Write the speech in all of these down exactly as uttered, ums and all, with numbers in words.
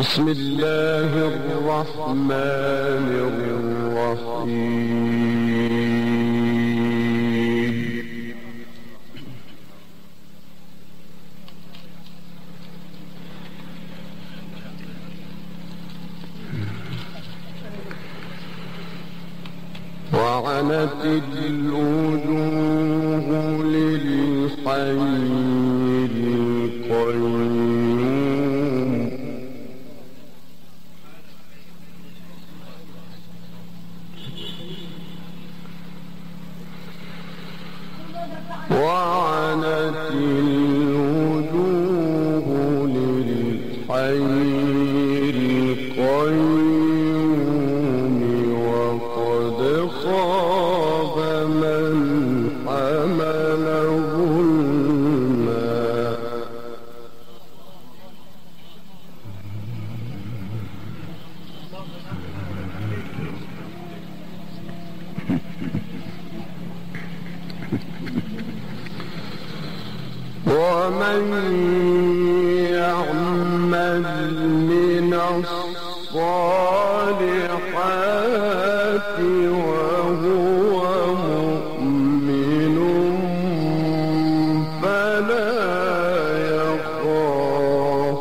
بسم الله الرحمن الرحيم. وعنت الوجوه للحي القيوم وعنت الوجوه للحي القيوم وقد خاب من حمل ظلما. ومن يعمل من الصالحات وهو مؤمن فلا يخاف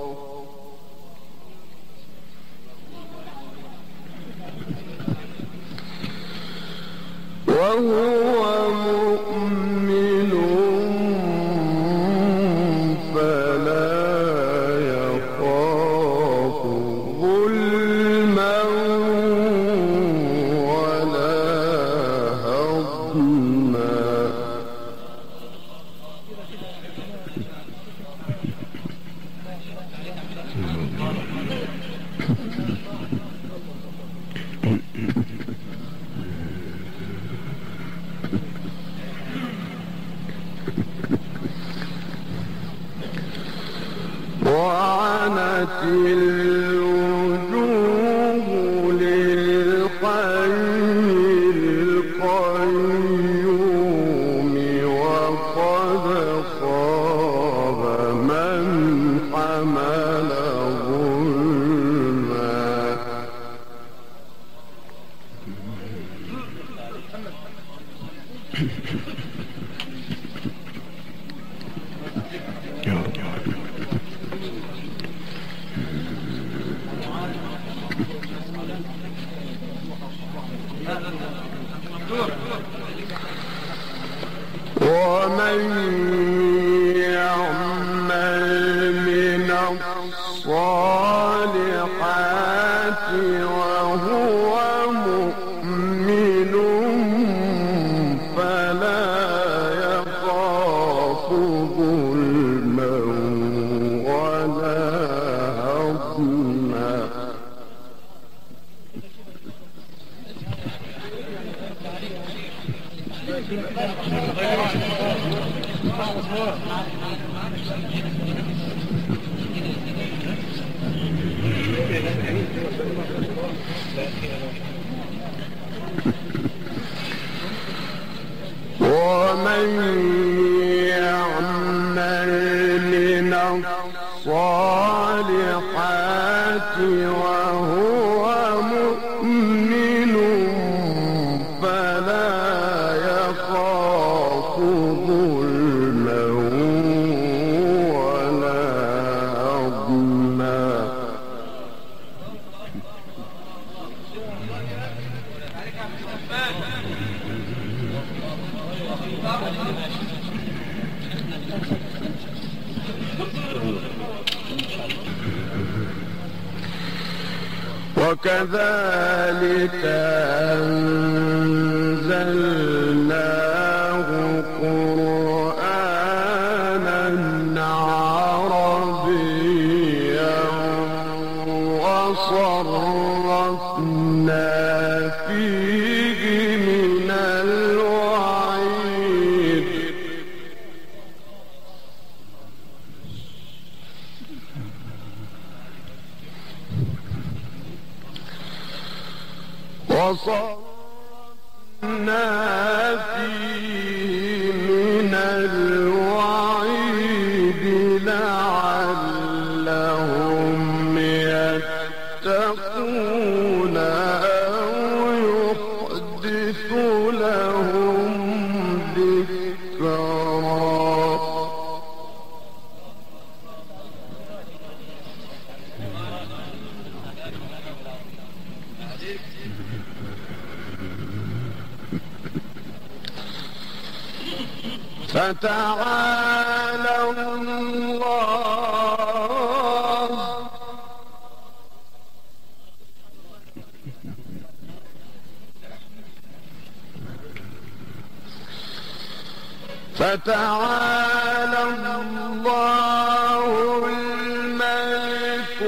وهو مؤمن وعنت الوجوه للحي القيوم وقد خاب من حمل ظلما. ومن يعمل من الصالحات وهو مؤمن فلا يخاف ظلما ولا هضما. ومن يعمل من الصالحات وهو مؤمن فلا يخاف ظلما ولا هضما. وكذلك أنزلناه قرآنا عربيا وصرفنا فيه من الوعيد وصرفنا فيه من الوعيد لعلهم يتقون فتعالى الله فتعالى الله الملك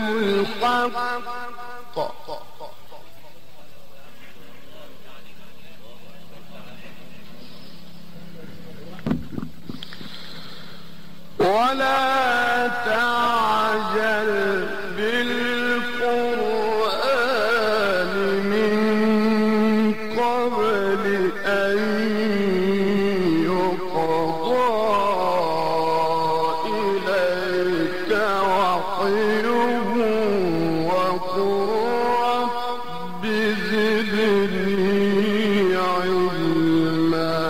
الحق ولا تعجل بالقرآن من قبل أن يقضى إليك وحيه وقل رب زدني علما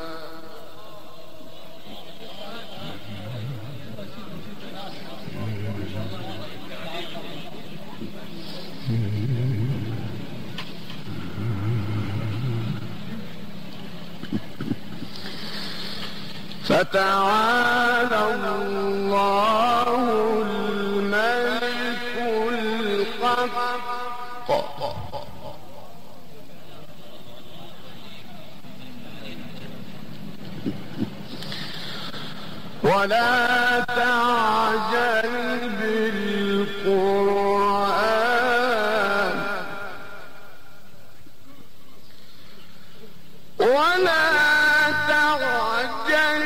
فتعالى الله الملك الحق ولا تعجل بالقرآن ولا تعجل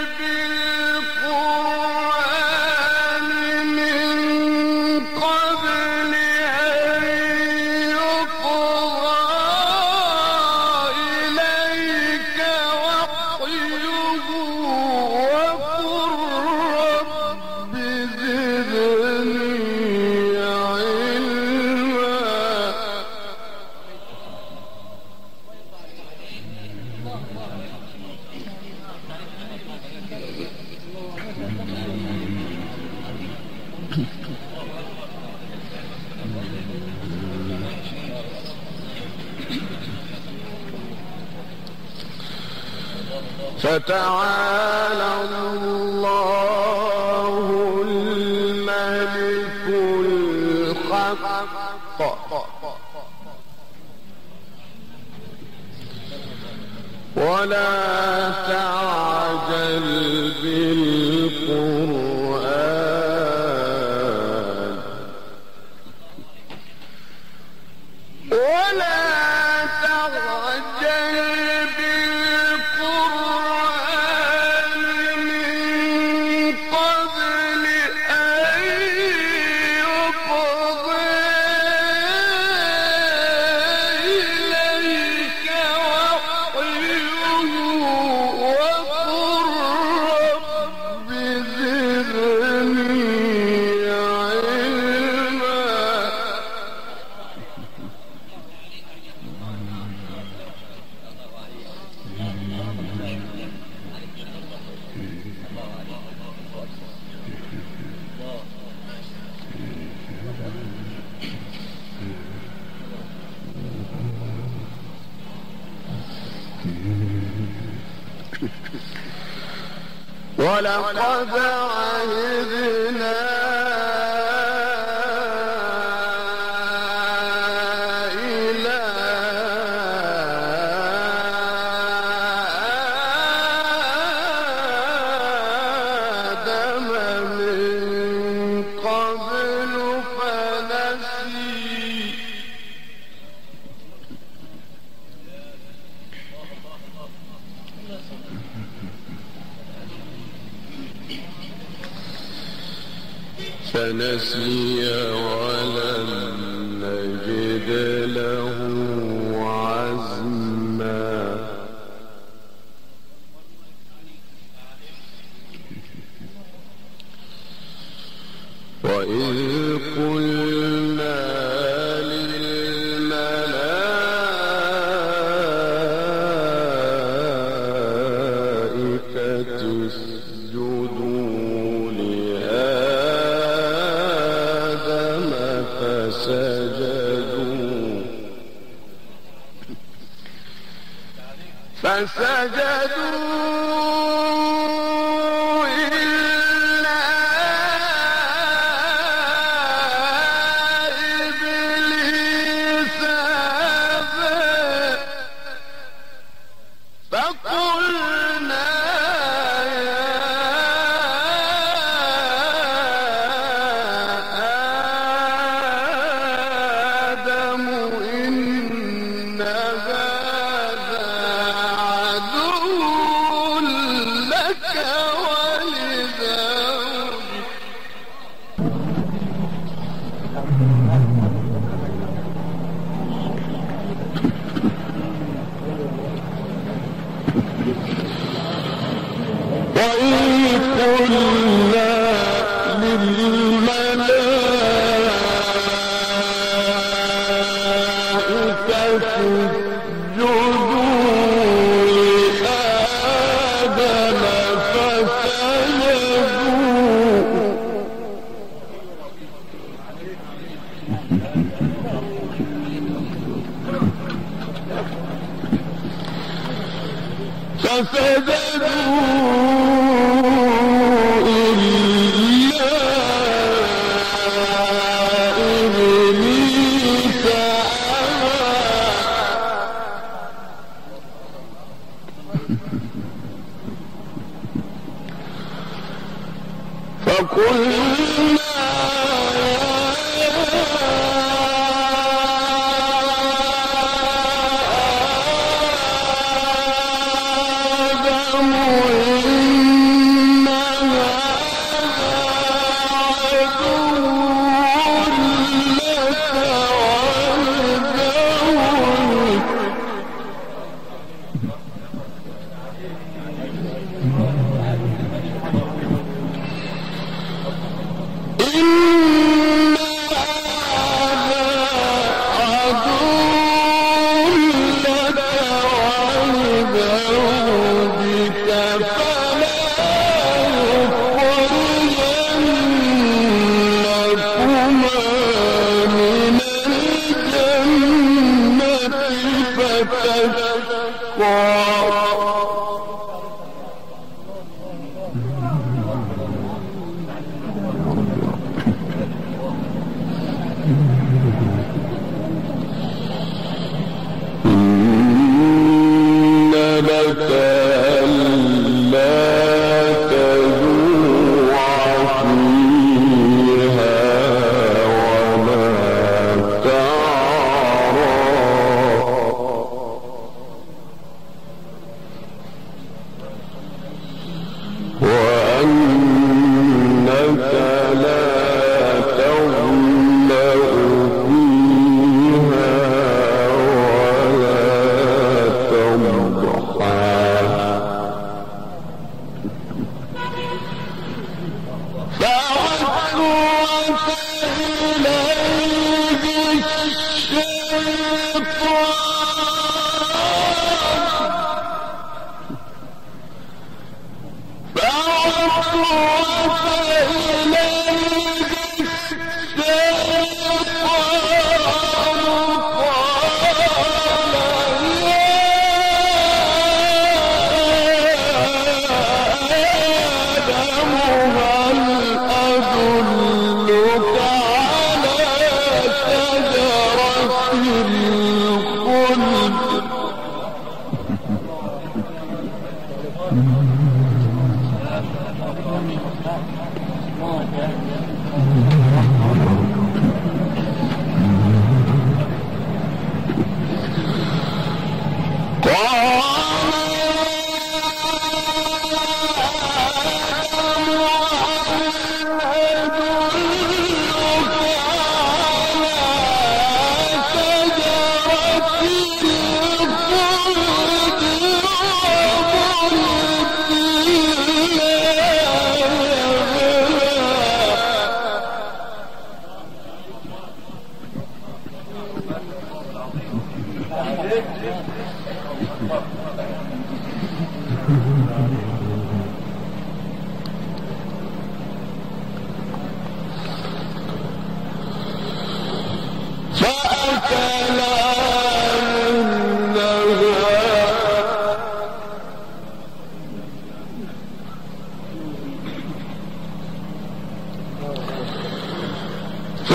بالقرآن من قبل أن يقضى إليك وحيه وقل رب زدني علما فتعالى الله الملك الحق ولا تعجل بالقرآن ولا تعجل بالقرآن من قبل أن يقضى إليك وحيه وقل رب زدني علما ولقد عهدنا إلى آدم من قبل فنسي فنسي ولم نجد له عزما وإذ قلنا للملائكة اسجدوا لآدم فسجدوا فسجدوا إلا إبليس أبى فقلنا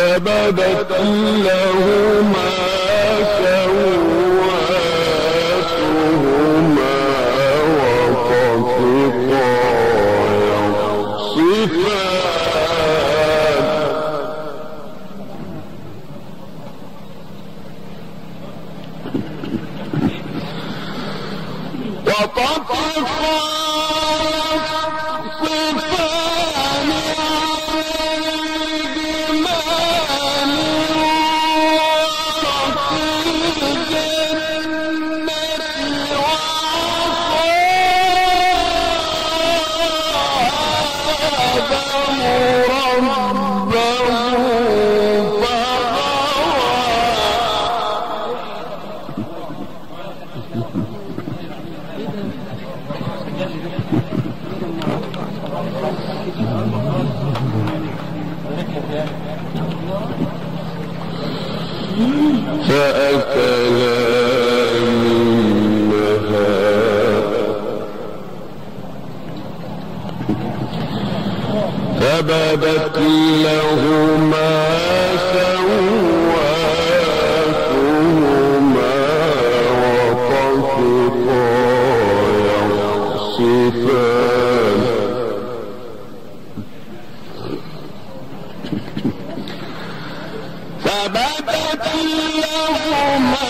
فبدت لهما سوآتهما وطفقا يخصفان فأكلا منها فبدت لهما سوآتهما وطفقا يخصفان فبدت لهما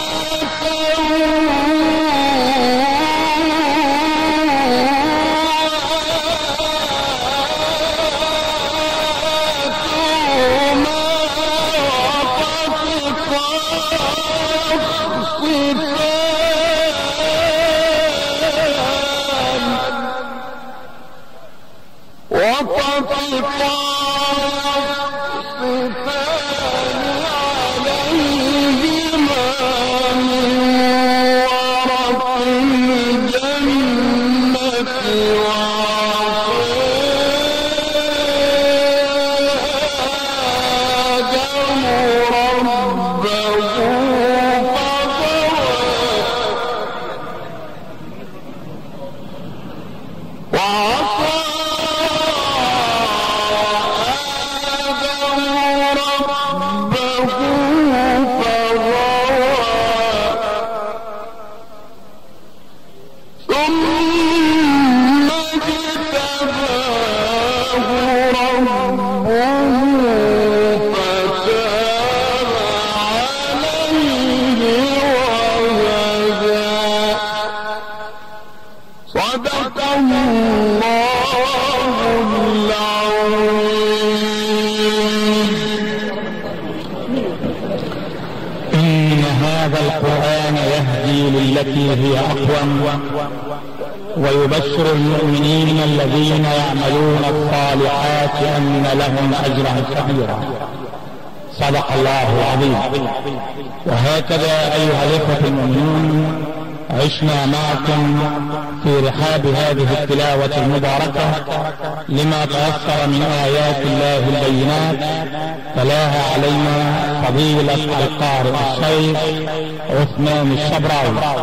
التي هي أقوم ويبشر المؤمنين الذين يعملون الصالحات أن لهم أجرا كبيرا. صدق الله العظيم. وهكذا أيها الإخوة المؤمنون عشنا معكم في رحاب هذه التلاوة المباركة لما تيسر من آيات الله البينات تلاها علينا فضيلة القارئ الشيخ عثمان الشبراوي.